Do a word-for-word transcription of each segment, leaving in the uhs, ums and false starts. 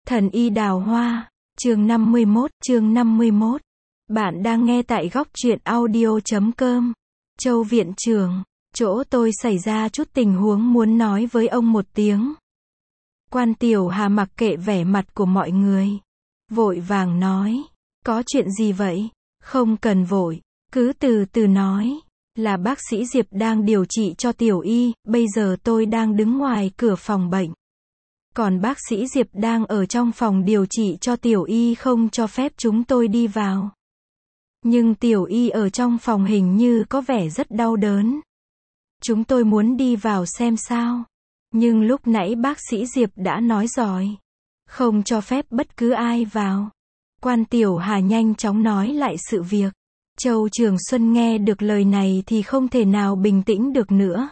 Thần y đào hoa, chương năm mươi mốt, chương năm mươi mốt. Bạn đang nghe tại góc truyện audio chấm com. Châu viện trưởng, chỗ tôi xảy ra chút tình huống muốn nói với ông một tiếng. Quan Tiểu Hà mặc kệ vẻ mặt của mọi người, vội vàng nói, có chuyện gì vậy? Không cần vội, cứ từ từ nói. Là bác sĩ Diệp đang điều trị cho Tiểu Y, bây giờ tôi đang đứng ngoài cửa phòng bệnh. Còn bác sĩ Diệp đang ở trong phòng điều trị cho Tiểu Y, không cho phép chúng tôi đi vào. Nhưng Tiểu Y ở trong phòng hình như có vẻ rất đau đớn. Chúng tôi muốn đi vào xem sao. Nhưng lúc nãy bác sĩ Diệp đã nói rồi, không cho phép bất cứ ai vào. Quan Tiểu Hà nhanh chóng nói lại sự việc. Châu Trường Xuân nghe được lời này thì không thể nào bình tĩnh được nữa.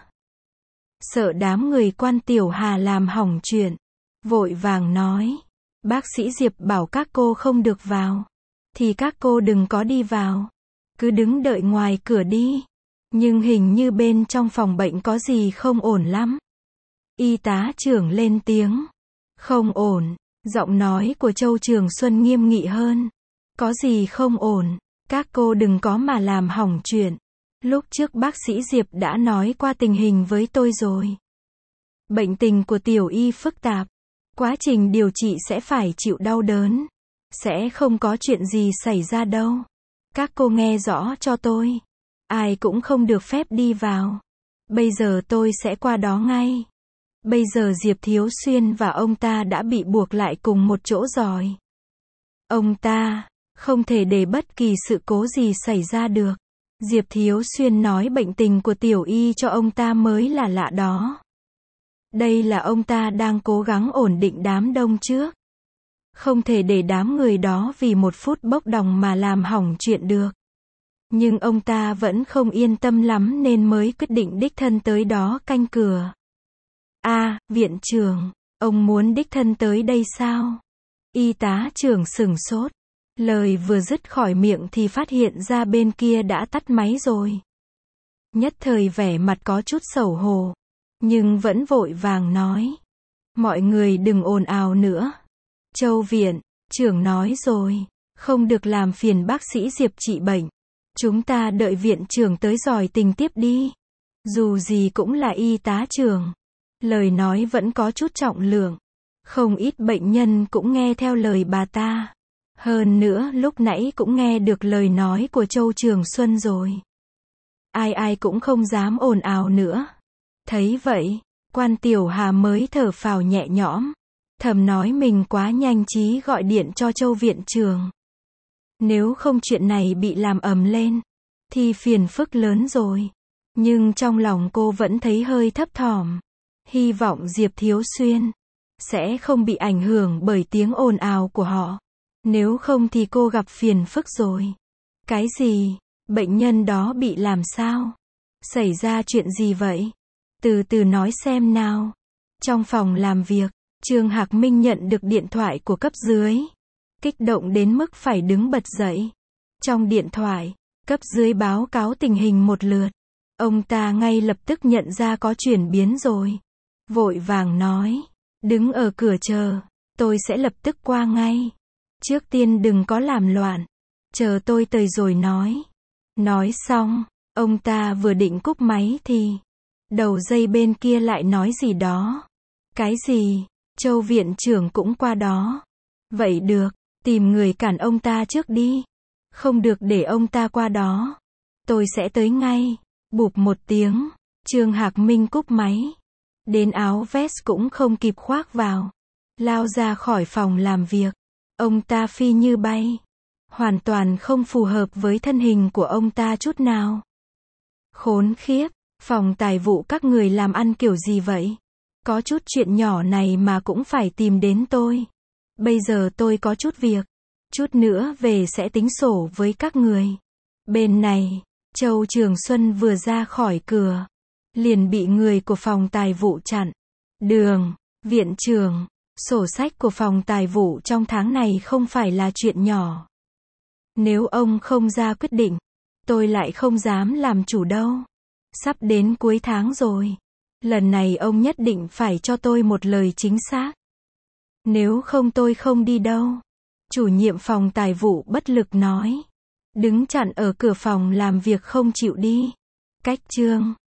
Sợ đám người Quan Tiểu Hà làm hỏng chuyện, vội vàng nói, bác sĩ Diệp bảo các cô không được vào, thì các cô đừng có đi vào, cứ đứng đợi ngoài cửa đi. Nhưng hình như bên trong phòng bệnh có gì không ổn lắm. Y tá trưởng lên tiếng, không ổn. Giọng nói của Châu Trường Xuân nghiêm nghị hơn, có gì không ổn, các cô đừng có mà làm hỏng chuyện. Lúc trước bác sĩ Diệp đã nói qua tình hình với tôi rồi. Bệnh tình của Tiểu Y phức tạp, quá trình điều trị sẽ phải chịu đau đớn, sẽ không có chuyện gì xảy ra đâu. Các cô nghe rõ cho tôi, ai cũng không được phép đi vào. Bây giờ tôi sẽ qua đó ngay. Bây giờ Diệp Thiếu Xuyên và ông ta đã bị buộc lại cùng một chỗ rồi. Ông ta không thể để bất kỳ sự cố gì xảy ra được. Diệp Thiếu Xuyên nói bệnh tình của Tiểu Y cho ông ta mới là lạ đó. Đây là ông ta đang cố gắng ổn định đám đông trước. Không thể để đám người đó vì một phút bốc đồng mà làm hỏng chuyện được. Nhưng ông ta vẫn không yên tâm lắm nên mới quyết định đích thân tới đó canh cửa. A, à, viện trưởng, ông muốn đích thân tới đây sao? Y tá trưởng sửng sốt. Lời vừa dứt khỏi miệng thì phát hiện ra bên kia đã tắt máy rồi. Nhất thời vẻ mặt có chút xấu hổ, nhưng vẫn vội vàng nói, mọi người đừng ồn ào nữa. Châu viện trưởng nói rồi, không được làm phiền bác sĩ Diệp trị bệnh. Chúng ta đợi viện trưởng tới dòi tình tiếp đi. Dù gì cũng là y tá trưởng, lời nói vẫn có chút trọng lượng. Không ít bệnh nhân cũng nghe theo lời bà ta. Hơn nữa lúc nãy cũng nghe được lời nói của Châu Trường Xuân rồi. Ai ai cũng không dám ồn ào nữa. Thấy vậy, Quan Tiểu Hà mới thở phào nhẹ nhõm. Thầm nói mình quá nhanh trí gọi điện cho Châu viện trưởng. Nếu không chuyện này bị làm ầm lên, thì phiền phức lớn rồi. Nhưng trong lòng cô vẫn thấy hơi thấp thỏm. Hy vọng Diệp Thiếu Xuyên sẽ không bị ảnh hưởng bởi tiếng ồn ào của họ. Nếu không thì cô gặp phiền phức rồi. Cái gì? Bệnh nhân đó bị làm sao? Xảy ra chuyện gì vậy? Từ từ nói xem nào. Trong phòng làm việc, Trương Hạc Minh nhận được điện thoại của cấp dưới. Kích động đến mức phải đứng bật dậy. Trong điện thoại, cấp dưới báo cáo tình hình một lượt. Ông ta ngay lập tức nhận ra có chuyển biến rồi. Vội vàng nói, đứng ở cửa chờ, tôi sẽ lập tức qua ngay. Trước tiên đừng có làm loạn, chờ tôi tới rồi nói. Nói xong, ông ta vừa định cúp máy thì đầu dây bên kia lại nói gì đó. Cái gì? Châu viện trưởng cũng qua đó. Vậy được, tìm người cản ông ta trước đi. Không được để ông ta qua đó. Tôi sẽ tới ngay. Bụp một tiếng, Trương Hạc Minh cúp máy. Đến áo vest cũng không kịp khoác vào, lao ra khỏi phòng làm việc. Ông ta phi như bay, hoàn toàn không phù hợp với thân hình của ông ta chút nào. Khốn khiếp, phòng tài vụ các người làm ăn kiểu gì vậy? Có chút chuyện nhỏ này mà cũng phải tìm đến tôi. Bây giờ tôi có chút việc, chút nữa về sẽ tính sổ với các người. Bên này, Châu Trường Xuân vừa ra khỏi cửa, liền bị người của phòng tài vụ chặn đường. Viện trưởng, sổ sách của phòng tài vụ trong tháng này không phải là chuyện nhỏ. Nếu ông không ra quyết định, tôi lại không dám làm chủ đâu. Sắp đến cuối tháng rồi. Lần này ông nhất định phải cho tôi một lời chính xác. Nếu không tôi không đi đâu. Chủ nhiệm phòng tài vụ bất lực nói. Đứng chặn ở cửa phòng làm việc không chịu đi. Cách chương